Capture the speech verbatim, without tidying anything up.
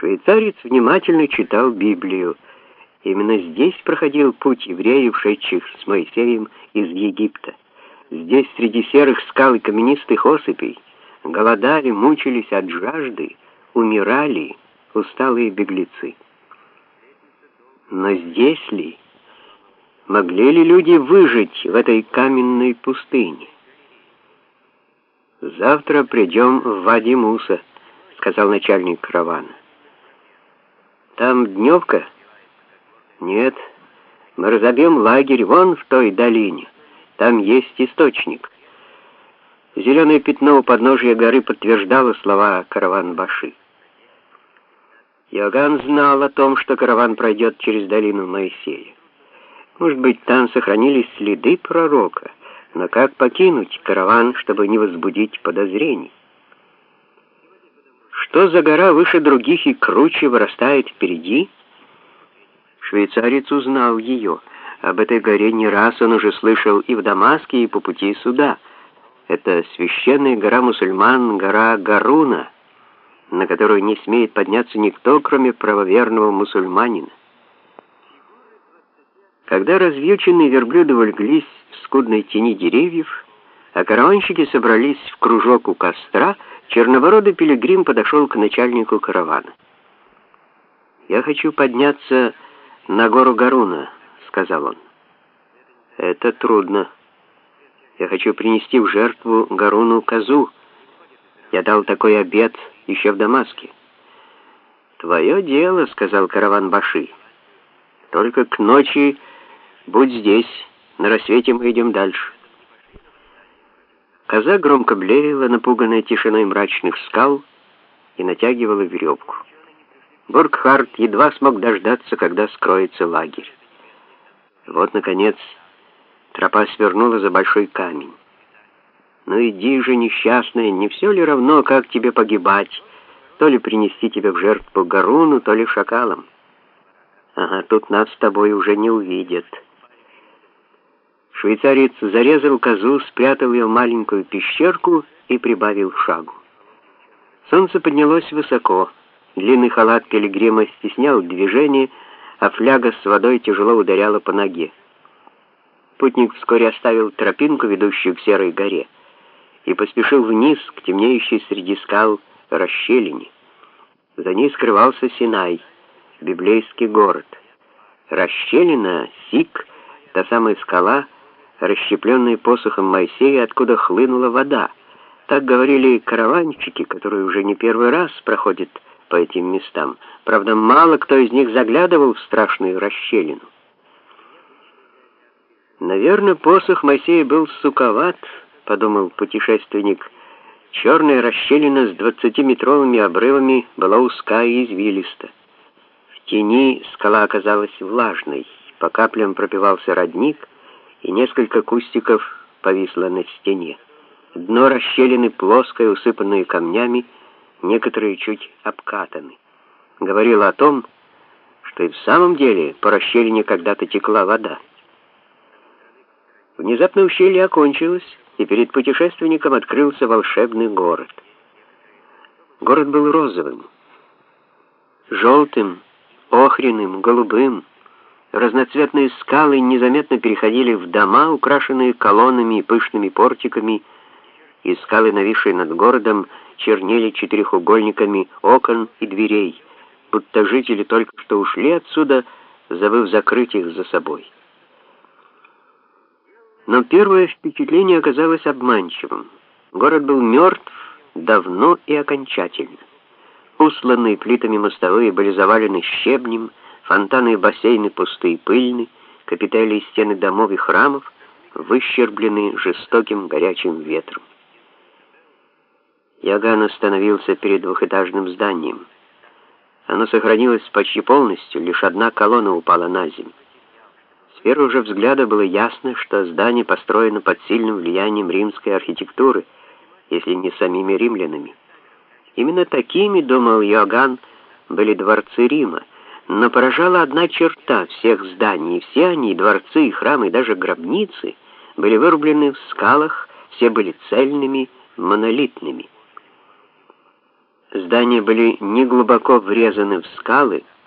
Швейцарец внимательно читал Библию. Именно здесь проходил путь евреев, шедших с Моисеем из Египта. Здесь, среди серых скал и каменистых осыпей, голодали, мучились от жажды, умирали усталые беглецы. Но здесь ли? Могли ли люди выжить в этой каменной пустыне? «Завтра придем в Вади Муса», — сказал начальник каравана. «Там дневка?» «Нет, мы разобьем лагерь вон в той долине. Там есть источник». Зеленое пятно у подножия горы подтверждало слова караван-баши. Иоганн знал о том, что караван пройдет через долину Моисея. Может быть, там сохранились следы пророка, но как покинуть караван, чтобы не возбудить подозрений? Что за гора выше других и круче вырастает впереди? Швейцарец узнал ее. Об этой горе не раз он уже слышал и в Дамаске, и по пути сюда. Это священная гора мусульман, гора Гаруна, на которую не смеет подняться никто, кроме правоверного мусульманина. Когда развьюченные верблюды улеглись в скудной тени деревьев, а караванщики собрались в кружок у костра, чернобородый пилигрим подошел к начальнику каравана. «Я хочу подняться на гору Гаруна», — сказал он. «Это трудно. Я хочу принести в жертву Гаруну козу. Я дал такой обет еще в Дамаске». «Твое дело», — сказал караван-баши. «Только к ночи будь здесь, на рассвете мы идем дальше». Коза громко блеяла, напуганная тишиной мрачных скал, и натягивала веревку. Бургхард едва смог дождаться, когда скроется лагерь. Вот, наконец, тропа свернула за большой камень. «Ну иди же, несчастная, не все ли равно, как тебе погибать? То ли принести тебя в жертву Гаруну, то ли шакалам. Ага, тут нас с тобой уже не увидят». Швейцарец зарезал козу, спрятал ее в маленькую пещерку и прибавил шагу. Солнце поднялось высоко. Длинный халат пилигрима стеснял движение, а фляга с водой тяжело ударяла по ноге. Путник вскоре оставил тропинку, ведущую к Серой горе, и поспешил вниз к темнеющей среди скал расщелине. За ней скрывался Синай, библейский город. Расщелина, Сик, та самая скала, расщепленная посохом Моисея, откуда хлынула вода. Так говорили караванщики, которые уже не первый раз проходят по этим местам. Правда, мало кто из них заглядывал в страшную расщелину. «Наверное, посох Моисея был суковат», — подумал путешественник. Черная расщелина с двадцатиметровыми обрывами была узка и извилиста. В тени скала оказалась влажной, по каплям пропивался родник, и несколько кустиков повисло на стене. Дно расщелины плоское, усыпанное камнями, некоторые чуть обкатаны. Говорило о том, что и в самом деле по расщелине когда-то текла вода. Внезапно ущелье окончилось, и перед путешественником открылся волшебный город. Город был розовым, желтым, охряным, голубым. Разноцветные скалы незаметно переходили в дома, украшенные колоннами и пышными портиками, и скалы, нависшие над городом, чернели четырехугольниками окон и дверей, будто жители только что ушли отсюда, забыв закрыть их за собой. Но первое впечатление оказалось обманчивым. Город был мертв давно и окончательно. Усланные плитами мостовые были завалены щебнем, фонтаны и бассейны пусты и пыльны, капители и стены домов и храмов выщерблены жестоким горячим ветром. Иоганн остановился перед двухэтажным зданием. Оно сохранилось почти полностью, лишь одна колонна упала на землю. С первого же взгляда было ясно, что здание построено под сильным влиянием римской архитектуры, если не самими римлянами. Именно такими, думал Иоганн, были дворцы Рима. Но поражала одна черта всех зданий, и все они, и дворцы, и храмы, и даже гробницы, были вырублены в скалах, все были цельными, монолитными. Здания были неглубоко врезаны в скалы,